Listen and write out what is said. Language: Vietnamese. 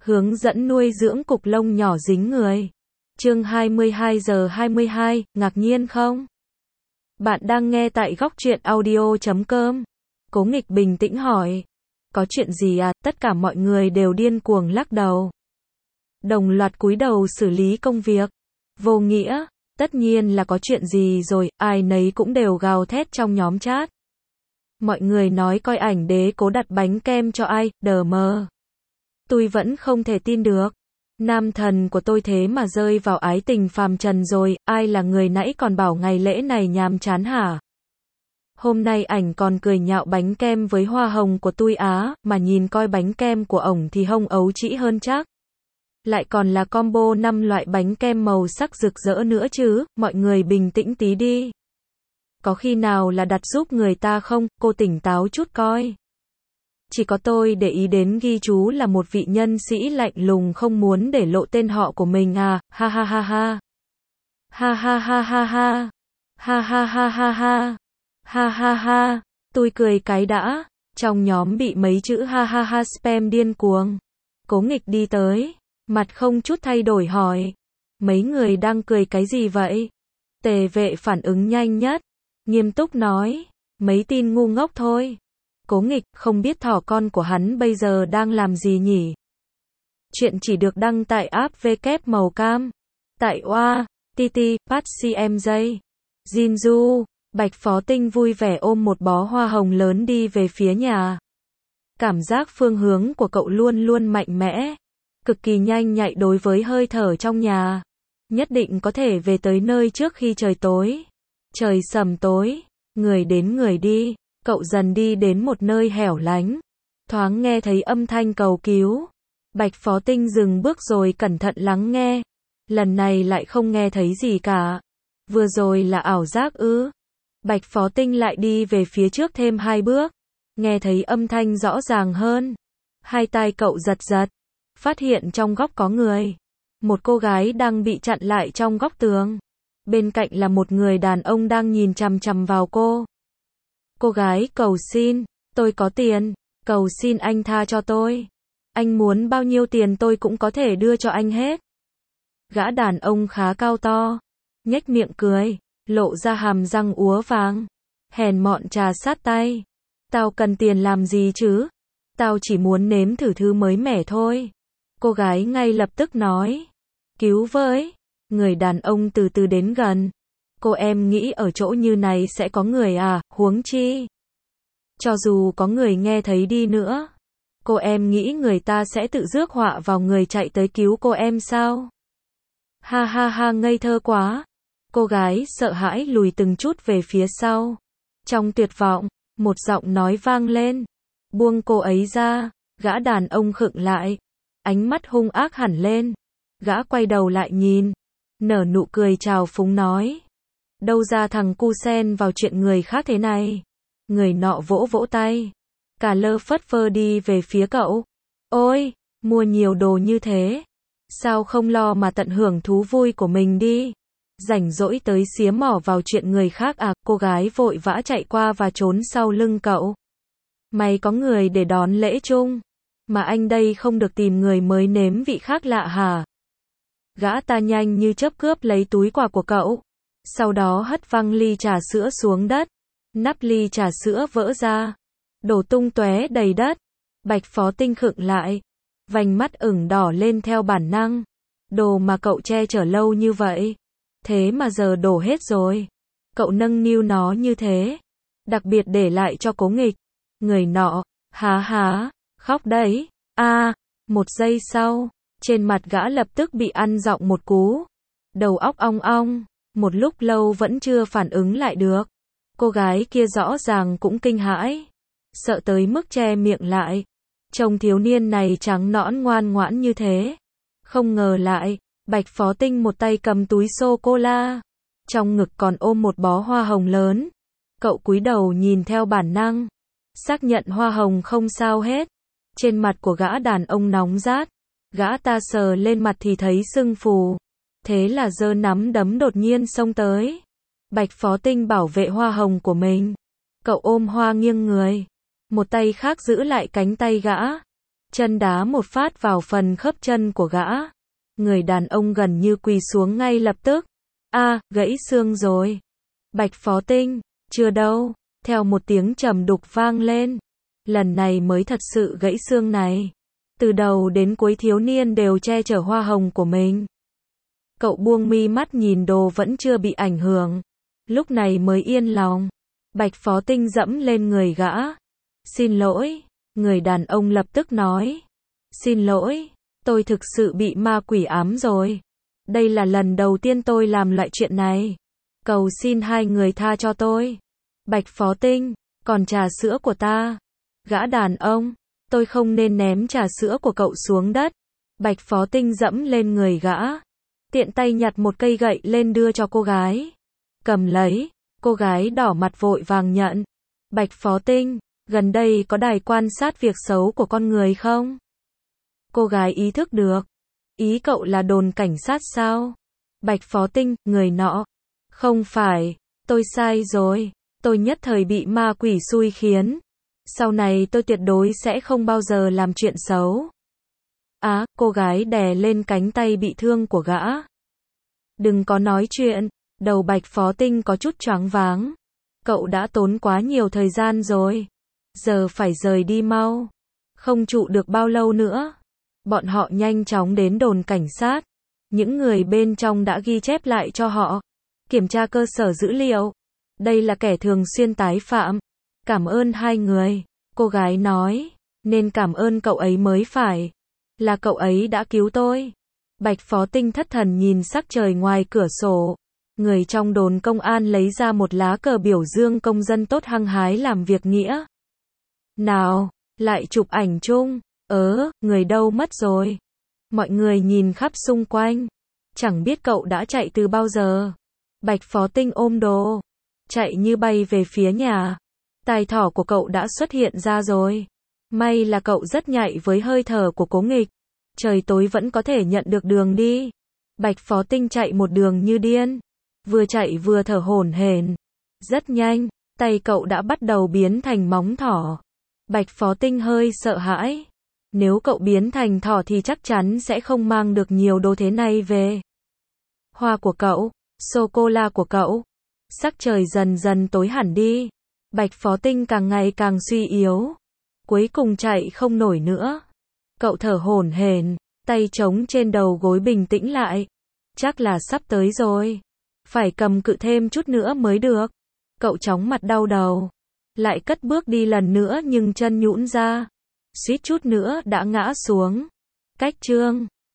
Hướng dẫn nuôi dưỡng cục lông nhỏ dính người. Chương 22:22, ngạc nhiên không? Bạn đang nghe tại góc truyện audio.com. Cố Nghịch bình tĩnh hỏi. Có chuyện gì à? Tất cả mọi người đều điên cuồng lắc đầu. Đồng loạt cúi đầu xử lý công việc. Vô nghĩa, tất nhiên là có chuyện gì rồi, ai nấy cũng đều gào thét trong nhóm chat. Mọi người nói coi ảnh đế cố đặt bánh kem cho ai, đờ mờ. Tôi vẫn không thể tin được. Nam thần của tôi thế mà rơi vào ái tình phàm trần rồi, ai là người nãy còn bảo ngày lễ này nhàm chán hả? Hôm nay ảnh còn cười nhạo bánh kem với hoa hồng của tôi á, mà nhìn coi bánh kem của ổng thì hông ấu trĩ hơn chắc. Lại còn là combo 5 loại bánh kem màu sắc rực rỡ nữa chứ, mọi người bình tĩnh tí đi. Có khi nào là đặt giúp người ta không, cô tỉnh táo chút coi. Chỉ có tôi để ý đến ghi chú là một vị nhân sĩ lạnh lùng không muốn để lộ tên họ của mình à, ha ha ha ha. Ha ha ha ha ha. Ha ha ha ha ha. Ha ha ha. Tôi cười cái đã, trong nhóm bị mấy chữ ha ha ha spam điên cuồng. Cố Nghịch đi tới, mặt không chút thay đổi hỏi. Mấy người đang cười cái gì vậy? Tề Vệ phản ứng nhanh nhất, nghiêm túc nói, mấy tin ngu ngốc thôi. Cố Nghịch, không biết thỏ con của hắn bây giờ đang làm gì nhỉ? Chuyện chỉ được đăng tại app W màu cam. Tại Oa, TT, Patsy MJ. Jinju, Bạch Phó Tinh vui vẻ ôm một bó hoa hồng lớn đi về phía nhà. Cảm giác phương hướng của cậu luôn luôn mạnh mẽ, cực kỳ nhanh nhạy đối với hơi thở trong nhà. Nhất định có thể về tới nơi trước khi trời tối. Trời sầm tối, người đến người đi. Cậu dần đi đến một nơi hẻo lánh, thoáng nghe thấy âm thanh cầu cứu. Bạch Phó Tinh dừng bước rồi cẩn thận lắng nghe. Lần này lại không nghe thấy gì cả. Vừa rồi là ảo giác ư? Bạch Phó Tinh lại đi về phía trước thêm 2 bước, nghe thấy âm thanh rõ ràng hơn. Hai tai cậu giật giật, phát hiện trong góc có người. Một cô gái đang bị chặn lại trong góc tường. Bên cạnh là một người đàn ông đang nhìn chằm chằm vào cô. Cô gái cầu xin, tôi có tiền, cầu xin anh tha cho tôi. Anh muốn bao nhiêu tiền tôi cũng có thể đưa cho anh hết. Gã đàn ông khá cao to, nhếch miệng cười, lộ ra hàm răng úa vàng. Hèn mọn trà sát tay. Tao cần tiền làm gì chứ? Tao chỉ muốn nếm thử thứ mới mẻ thôi. Cô gái ngay lập tức nói. Cứu với. Người đàn ông từ từ đến gần. Cô em nghĩ ở chỗ như này sẽ có người à, huống chi. Cho dù có người nghe thấy đi nữa, cô em nghĩ người ta sẽ tự rước họa vào người chạy tới cứu cô em sao? Ha ha ha, ngây thơ quá. Cô gái sợ hãi lùi từng chút về phía sau. Trong tuyệt vọng, một giọng nói vang lên. Buông cô ấy ra. Gã đàn ông khựng lại, ánh mắt hung ác hẳn lên. Gã quay đầu lại nhìn, nở nụ cười trào phúng nói. Đâu ra thằng cu sen vào chuyện người khác thế này? Người nọ vỗ vỗ tay, cả lơ phất phơ đi về phía cậu. Ôi, mua nhiều đồ như thế, sao không lo mà tận hưởng thú vui của mình đi? Rảnh rỗi tới xía mỏ vào chuyện người khác à? Cô gái vội vã chạy qua và trốn sau lưng cậu. Mày có người để đón lễ chung, mà anh đây không được tìm người mới nếm vị khác lạ hả? Gã ta nhanh như chớp cướp lấy túi quà của cậu. Sau đó hất văng ly trà sữa xuống đất. Nắp ly trà sữa vỡ ra, đổ tung tóe đầy đất. Bạch Phó Tinh khựng lại, vành mắt ửng đỏ lên theo bản năng. Đồ mà cậu che chở lâu như vậy, thế mà giờ đổ hết rồi. Cậu nâng niu nó như thế, đặc biệt để lại cho Cố Nghịch. Người nọ, há há, khóc đấy. A, một giây sau, trên mặt gã lập tức bị ăn giọng một cú. Đầu óc ong ong. Một lúc lâu vẫn chưa phản ứng lại được. Cô gái kia rõ ràng cũng kinh hãi, sợ tới mức che miệng lại. Trông thiếu niên này trắng nõn ngoan ngoãn như thế. Không ngờ lại, Bạch Phó Tinh một tay cầm túi sô-cô-la, trong ngực còn ôm một bó hoa hồng lớn. Cậu cúi đầu nhìn theo bản năng, xác nhận hoa hồng không sao hết. Trên mặt của gã đàn ông nóng rát, gã ta sờ lên mặt thì thấy sưng phù. Thế là giơ nắm đấm đột nhiên xông tới. Bạch Phó Tinh bảo vệ hoa hồng của mình. Cậu ôm hoa nghiêng người, một tay khác giữ lại cánh tay gã. chân đá một phát vào phần khớp chân của gã. Người đàn ông gần như quỳ xuống ngay lập tức. A, gãy xương rồi. Bạch Phó Tinh, chưa đâu. Theo một tiếng trầm đục vang lên. Lần này mới thật sự gãy xương này. Từ đầu đến cuối thiếu niên đều che chở hoa hồng của mình. Cậu buông mi mắt nhìn đồ vẫn chưa bị ảnh hưởng. Lúc này mới yên lòng. Bạch Phó Tinh dẫm lên người gã. Xin lỗi. Người đàn ông lập tức nói. Xin lỗi. Tôi thực sự bị ma quỷ ám rồi. Đây là lần đầu tiên tôi làm loại chuyện này. Cầu xin hai người tha cho tôi. Bạch Phó Tinh, còn trà sữa của ta. Gã đàn ông, tôi không nên ném trà sữa của cậu xuống đất. Bạch Phó Tinh dẫm lên người gã. Tiện tay nhặt một cây gậy lên đưa cho cô gái. Cầm lấy, cô gái đỏ mặt vội vàng nhận. Bạch Phó Tinh, gần đây có đài quan sát việc xấu của con người không? Cô gái ý thức được. Ý cậu là đồn cảnh sát sao? Bạch Phó Tinh, người nọ. Không phải, tôi sai rồi. Tôi nhất thời bị ma quỷ xui khiến. Sau này tôi tuyệt đối sẽ không bao giờ làm chuyện xấu. Á, cô gái đè lên cánh tay bị thương của gã. Đừng có nói chuyện. Đầu Bạch Phó Tinh có chút choáng váng. Cậu đã tốn quá nhiều thời gian rồi. Giờ phải rời đi mau. Không trụ được bao lâu nữa. Bọn họ nhanh chóng đến đồn cảnh sát. Những người bên trong đã ghi chép lại cho họ. Kiểm tra cơ sở dữ liệu. Đây là kẻ thường xuyên tái phạm. Cảm ơn hai người. Cô gái nói. Nên cảm ơn cậu ấy mới phải. Là cậu ấy đã cứu tôi. Bạch Phó Tinh thất thần nhìn sắc trời ngoài cửa sổ. Người trong đồn công an lấy ra một lá cờ biểu dương công dân tốt hăng hái làm việc nghĩa. Nào, lại chụp ảnh chung. Người đâu mất rồi? Mọi người nhìn khắp xung quanh. Chẳng biết cậu đã chạy từ bao giờ. Bạch Phó Tinh ôm đồ. Chạy như bay về phía nhà. Tài thỏ của cậu đã xuất hiện ra rồi. May là cậu rất nhạy với hơi thở của Cố Nghịch. Trời tối vẫn có thể nhận được đường đi. Bạch Phó Tinh chạy một đường như điên. Vừa chạy vừa thở hổn hển. Rất nhanh, tay cậu đã bắt đầu biến thành móng thỏ. Bạch Phó Tinh hơi sợ hãi. Nếu cậu biến thành thỏ thì chắc chắn sẽ không mang được nhiều đồ thế này về. Hoa của cậu, sô-cô-la của cậu. Sắc trời dần dần tối hẳn đi. Bạch Phó Tinh càng ngày càng suy yếu. Cuối cùng chạy không nổi nữa. Cậu thở hổn hển, tay chống trên đầu gối bình tĩnh lại. Chắc là sắp tới rồi. Phải cầm cự thêm chút nữa mới được. Cậu chóng mặt đau đầu. Lại cất bước đi lần nữa nhưng chân nhũn ra. Suýt chút nữa đã ngã xuống. Cách chương